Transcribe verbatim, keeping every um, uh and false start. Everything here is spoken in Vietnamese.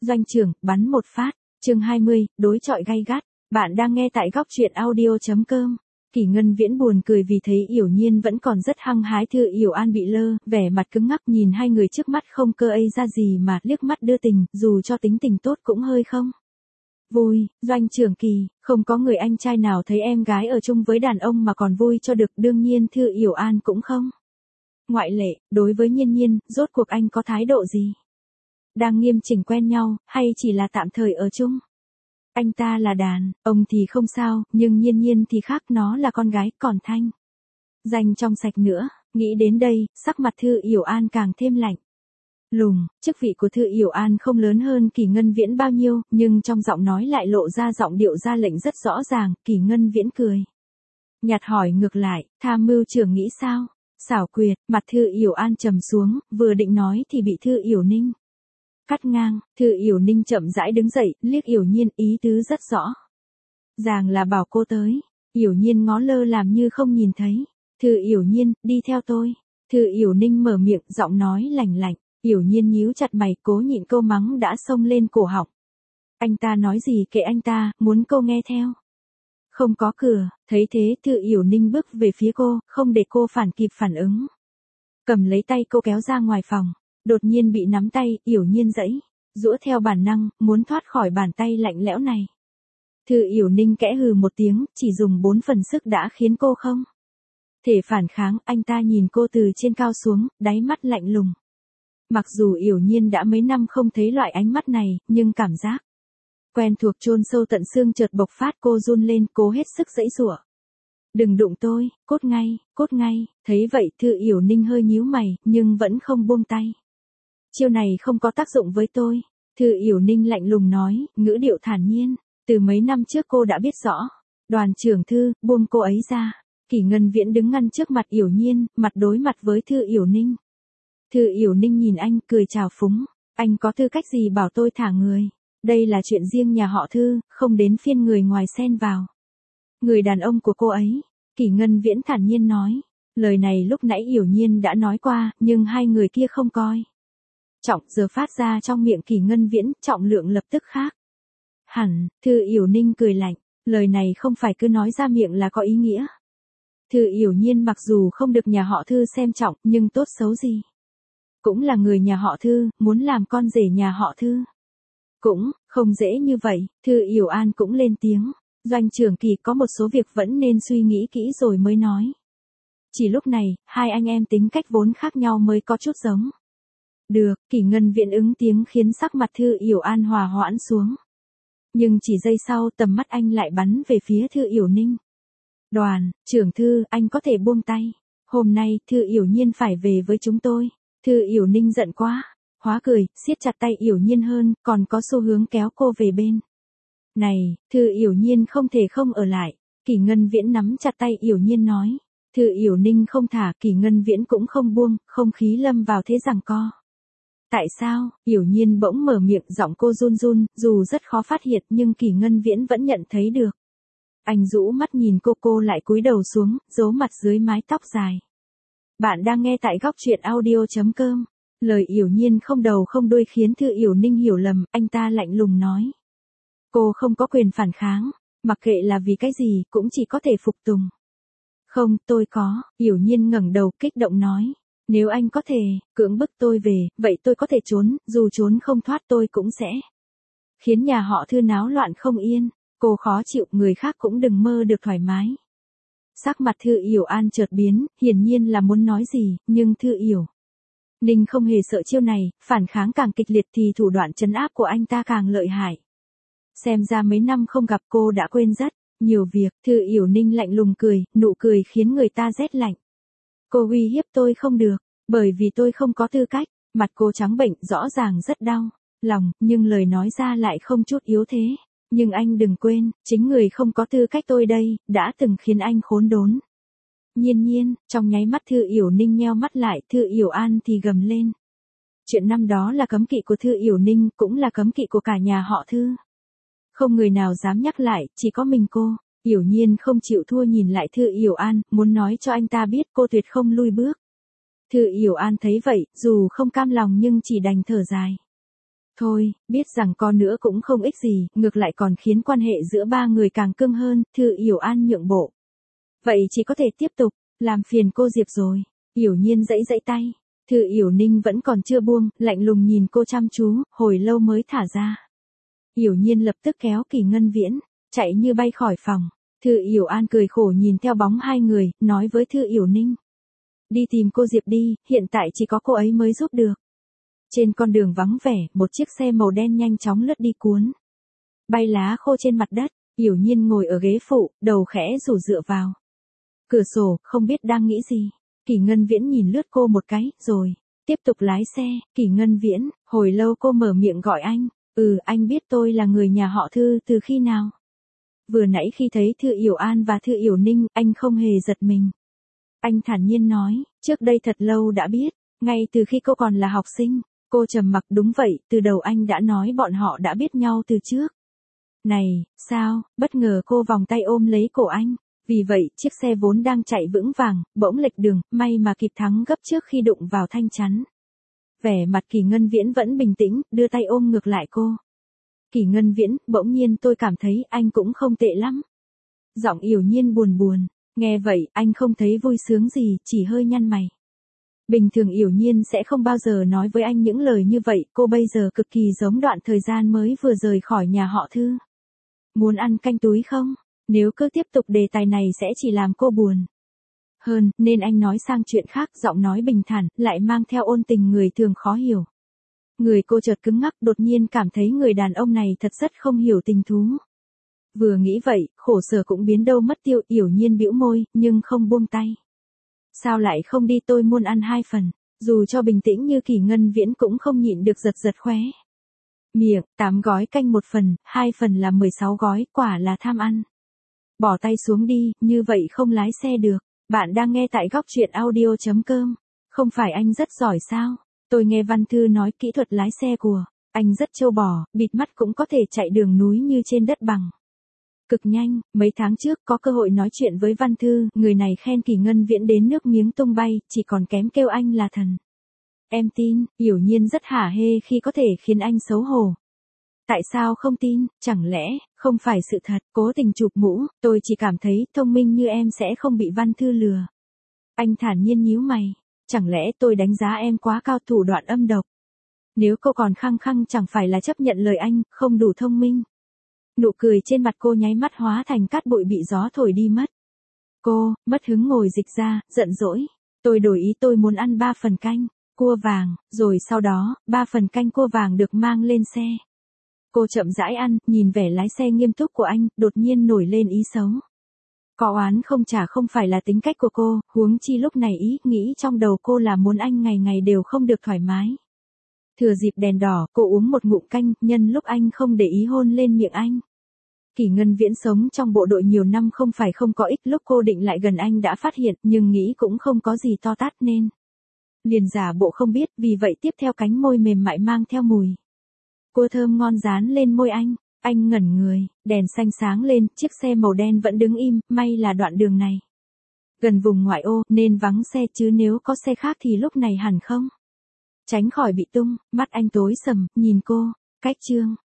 Doanh trưởng, bắn một phát. Chương hai mươi, đối chọi gay gắt. Bạn đang nghe tại góc truyện audio chấm com. Kỷ Ngân Viễn buồn cười vì thấy Yểu Nhiên vẫn còn rất hăng hái. Thư Yểu An bị lơ, vẻ mặt cứng ngắc nhìn hai người trước mắt không cơ ây ra gì mà liếc mắt đưa tình, dù cho tính tình tốt cũng hơi không vui. Doanh trưởng Kỳ, không có người anh trai nào thấy em gái ở chung với đàn ông mà còn vui cho được, đương nhiên Thư Yểu An cũng không ngoại lệ. Đối với Nhiên Nhiên, rốt cuộc anh có thái độ gì? Đang nghiêm chỉnh quen nhau, hay chỉ là tạm thời ở chung? Anh ta là đàn ông thì không sao, nhưng Nhiên Nhiên thì khác, nó là con gái, còn thanh danh trong sạch nữa. Nghĩ đến đây, sắc mặt Thư Yểu An càng thêm lạnh lùng. Chức vị của Thư Yểu An không lớn hơn Kỷ Ngân Viễn bao nhiêu, nhưng trong giọng nói lại lộ ra giọng điệu ra lệnh rất rõ ràng. Kỷ Ngân Viễn cười nhạt hỏi ngược lại, tham mưu trưởng nghĩ sao? Xảo quyệt. Mặt Thư Yểu An trầm xuống, vừa định nói thì bị Thư Yểu Ninh cắt ngang. Thư Yểu Ninh chậm rãi đứng dậy, liếc Yểu Nhiên, ý tứ rất rõ ràng là bảo cô tới. Yểu Nhiên ngó lơ làm như không nhìn thấy. Thư Yểu Nhiên, đi theo tôi. Thư Yểu Ninh mở miệng, giọng nói lạnh lạnh. Yểu Nhiên nhíu chặt mày, cố nhịn câu mắng đã xông lên cổ họng. Anh ta nói gì kệ anh ta, muốn cô nghe theo. Không có cửa. Thấy thế, Thư Yểu Ninh bước về phía cô, không để cô phản kịp phản ứng, cầm lấy tay cô kéo ra ngoài phòng. Đột nhiên bị nắm tay, Yểu Nhiên giãy giũa theo bản năng, muốn thoát khỏi bàn tay lạnh lẽo này. Thư Yểu Ninh kẽ hừ một tiếng, chỉ dùng bốn phần sức đã khiến cô không thể phản kháng. Anh ta nhìn cô từ trên cao xuống, đáy mắt lạnh lùng. Mặc dù Yểu Nhiên đã mấy năm không thấy loại ánh mắt này, nhưng cảm giác quen thuộc chôn sâu tận xương chợt bộc phát. Cô run lên, cố hết sức giãy giụa. Đừng đụng tôi, cốt ngay, cốt ngay. Thấy vậy, Thư Yểu Ninh hơi nhíu mày, nhưng vẫn không buông tay. Chiêu này không có tác dụng với tôi. Thư Yểu Ninh lạnh lùng nói, ngữ điệu thản nhiên. Từ mấy năm trước cô đã biết rõ. Đoàn trưởng Thư, buông cô ấy ra. Kỷ Ngân Viễn đứng ngăn trước mặt Yểu Nhiên, mặt đối mặt với Thư Yểu Ninh. Thư Yểu Ninh nhìn anh, cười trào phúng. Anh có tư cách gì bảo tôi thả người? Đây là chuyện riêng nhà họ Thư, không đến phiên người ngoài xen vào. Người đàn ông của cô ấy. Kỷ Ngân Viễn thản nhiên nói. Lời này lúc nãy Yểu Nhiên đã nói qua, nhưng hai người kia không coi trọng, giờ phát ra trong miệng Kỷ Ngân Viễn, trọng lượng lập tức khác hẳn. Thư Yểu Ninh cười lạnh. Lời này không phải cứ nói ra miệng là có ý nghĩa. Thư Yểu Nhiên mặc dù không được nhà họ Thư xem trọng, nhưng tốt xấu gì cũng là người nhà họ Thư, muốn làm con rể nhà họ Thư cũng không dễ như vậy. Thư Yểu An cũng lên tiếng. Doanh trưởng Kỳ, có một số việc vẫn nên suy nghĩ kỹ rồi mới nói. Chỉ lúc này, hai anh em tính cách vốn khác nhau mới có chút giống. Được. Kỷ Ngân Viễn ứng tiếng khiến sắc mặt Thư Yểu An hòa hoãn xuống. Nhưng chỉ giây sau, tầm mắt anh lại bắn về phía Thư Yểu Ninh. Đoàn trưởng Thư, anh có thể buông tay. Hôm nay, Thư Yểu Nhiên phải về với chúng tôi. Thư Yểu Ninh giận quá hóa cười, siết chặt tay Yểu Nhiên hơn, còn có xu hướng kéo cô về bên này. Thư Yểu Nhiên không thể không ở lại. Kỷ Ngân Viễn nắm chặt tay Yểu Nhiên nói. Thư Yểu Ninh không thả, Kỷ Ngân Viễn cũng không buông, không khí lâm vào thế giằng co. Tại sao? Yểu Nhiên bỗng mở miệng, giọng cô run run, dù rất khó phát hiện nhưng Kỷ Ngân Viễn vẫn nhận thấy được. Anh rũ mắt nhìn cô, cô lại cúi đầu xuống, giấu mặt dưới mái tóc dài. Bạn đang nghe tại góc truyện audio chấm com. Lời Yểu Nhiên không đầu không đuôi khiến Thư Yểu Ninh hiểu lầm, anh ta lạnh lùng nói. Cô không có quyền phản kháng, mặc kệ là vì cái gì, cũng chỉ có thể phục tùng. Không, tôi có. Yểu Nhiên ngẩng đầu kích động nói. Nếu anh có thể cưỡng bức tôi về, vậy tôi có thể trốn, dù trốn không thoát tôi cũng sẽ khiến nhà họ Thư náo loạn không yên. Cô khó chịu, người khác cũng đừng mơ được thoải mái. Sắc mặt Thư Yểu An chợt biến, hiển nhiên là muốn nói gì, nhưng Thư Yểu Ninh không hề sợ chiêu này, phản kháng càng kịch liệt thì thủ đoạn trấn áp của anh ta càng lợi hại. Xem ra mấy năm không gặp cô đã quên rất nhiều việc. Thư Yểu Ninh lạnh lùng cười, nụ cười khiến người ta rét lạnh. Cô uy hiếp tôi không được, bởi vì tôi không có tư cách. Mặt cô trắng bệch, rõ ràng rất đau lòng, nhưng lời nói ra lại không chút yếu thế. Nhưng anh đừng quên, chính người không có tư cách tôi đây, đã từng khiến anh khốn đốn. Nhiên Nhiên, trong nháy mắt Thư Yểu Ninh nheo mắt lại, Thư Yểu An thì gầm lên. Chuyện năm đó là cấm kỵ của Thư Yểu Ninh, cũng là cấm kỵ của cả nhà họ Thư. Không người nào dám nhắc lại, chỉ có mình cô. Yểu Nhiên không chịu thua nhìn lại Thư Yểu An, muốn nói cho anh ta biết cô tuyệt không lui bước. Thư Yểu An thấy vậy, dù không cam lòng nhưng chỉ đành thở dài. Thôi, biết rằng có nữa cũng không ích gì, ngược lại còn khiến quan hệ giữa ba người càng cưng hơn, Thư Yểu An nhượng bộ. Vậy chỉ có thể tiếp tục, làm phiền cô Diệp rồi. Yểu Nhiên giãy giãy tay. Thư Yểu Ninh vẫn còn chưa buông, lạnh lùng nhìn cô chăm chú, hồi lâu mới thả ra. Yểu Nhiên lập tức kéo Kỳ Ngân Viễn, chạy như bay khỏi phòng. Thư Yểu An cười khổ nhìn theo bóng hai người, nói với Thư Yểu Ninh. Đi tìm cô Diệp đi, hiện tại chỉ có cô ấy mới giúp được. Trên con đường vắng vẻ, một chiếc xe màu đen nhanh chóng lướt đi cuốn bay lá khô trên mặt đất. Yểu Nhiên ngồi ở ghế phụ, đầu khẽ rủ dựa vào cửa sổ, không biết đang nghĩ gì. Kỳ Ngân Viễn nhìn lướt cô một cái, rồi tiếp tục lái xe. Kỳ Ngân Viễn, hồi lâu cô mở miệng gọi anh. Ừ, anh biết tôi là người nhà họ Thư từ khi nào? Vừa nãy khi thấy Thư Yểu An và Thư Yểu Ninh, anh không hề giật mình. Anh thản nhiên nói, trước đây thật lâu đã biết, ngay từ khi cô còn là học sinh. Cô trầm mặc. Đúng vậy, từ đầu anh đã nói bọn họ đã biết nhau từ trước. Này, sao? Bất ngờ cô vòng tay ôm lấy cổ anh. Vì vậy, chiếc xe vốn đang chạy vững vàng, bỗng lệch đường, may mà kịp thắng gấp trước khi đụng vào thanh chắn. Vẻ mặt Kỳ Ngân Viễn vẫn bình tĩnh, đưa tay ôm ngược lại cô. Kỳ Ngân Viễn, bỗng nhiên tôi cảm thấy anh cũng không tệ lắm. Giọng Yểu Nhiên buồn buồn. Nghe vậy, anh không thấy vui sướng gì, chỉ hơi nhăn mày. Bình thường Yểu Nhiên sẽ không bao giờ nói với anh những lời như vậy, cô bây giờ cực kỳ giống đoạn thời gian mới vừa rời khỏi nhà họ Thư. Muốn ăn canh túi không? Nếu cứ tiếp tục đề tài này sẽ chỉ làm cô buồn hơn, nên anh nói sang chuyện khác, giọng nói bình thản, lại mang theo ôn tình người thường khó hiểu. Người cô chợt cứng ngắc, đột nhiên cảm thấy người đàn ông này thật rất không hiểu tình thú. Vừa nghĩ vậy, khổ sở cũng biến đâu mất tiêu. Yểu Nhiên bĩu môi, nhưng không buông tay. Sao lại không đi, tôi muốn ăn hai phần. Dù cho bình tĩnh như Kỳ Ngân Viễn cũng không nhịn được giật giật khóe miệng. Tám gói canh một phần, hai phần là mười sáu gói, quả là tham ăn. Bỏ tay xuống đi, như vậy không lái xe được. Bạn đang nghe tại góc truyện audio chấm com. Không phải anh rất giỏi sao? Tôi nghe Văn Thư nói kỹ thuật lái xe của anh rất trâu bò, bịt mắt cũng có thể chạy đường núi như trên đất bằng. Cực nhanh. Mấy tháng trước có cơ hội nói chuyện với Văn Thư, người này khen Kỳ Ngân Viễn đến nước miếng tung bay, chỉ còn kém kêu anh là thần. Em tin. Yểu Nhiên rất hả hê khi có thể khiến anh xấu hổ. Tại sao không tin? Chẳng lẽ không phải sự thật? Cố tình chụp mũ. Tôi chỉ cảm thấy thông minh như em sẽ không bị Văn Thư lừa. Anh thản nhiên nhíu mày. Chẳng lẽ tôi đánh giá em quá cao, thủ đoạn âm độc? Nếu cô còn khăng khăng chẳng phải là chấp nhận lời anh, không đủ thông minh. Nụ cười trên mặt cô nháy mắt hóa thành cát bụi bị gió thổi đi mất. Cô, mất hứng ngồi dịch ra, giận dỗi. Tôi đổi ý, tôi muốn ăn ba phần canh cua vàng, rồi sau đó, ba phần canh cua vàng được mang lên xe. Cô chậm rãi ăn, nhìn vẻ lái xe nghiêm túc của anh, đột nhiên nổi lên ý xấu. Có oán không trả không phải là tính cách của cô, huống chi lúc này ý nghĩ trong đầu cô là muốn anh ngày ngày đều không được thoải mái. Thừa dịp đèn đỏ, cô uống một ngụm canh, nhân lúc anh không để ý hôn lên miệng anh. Kỳ Ngân Viễn sống trong bộ đội nhiều năm không phải không có ích, lúc cô định lại gần anh đã phát hiện, nhưng nghĩ cũng không có gì to tát nên liền giả bộ không biết, vì vậy tiếp theo cánh môi mềm mại mang theo mùi cua thơm ngon dán lên môi anh. Anh ngẩn người, đèn xanh sáng lên, chiếc xe màu đen vẫn đứng im, may là đoạn đường này gần vùng ngoại ô, nên vắng xe, chứ nếu có xe khác thì lúc này hẳn không tránh khỏi bị tung. Mắt anh tối sầm, nhìn cô, cách chương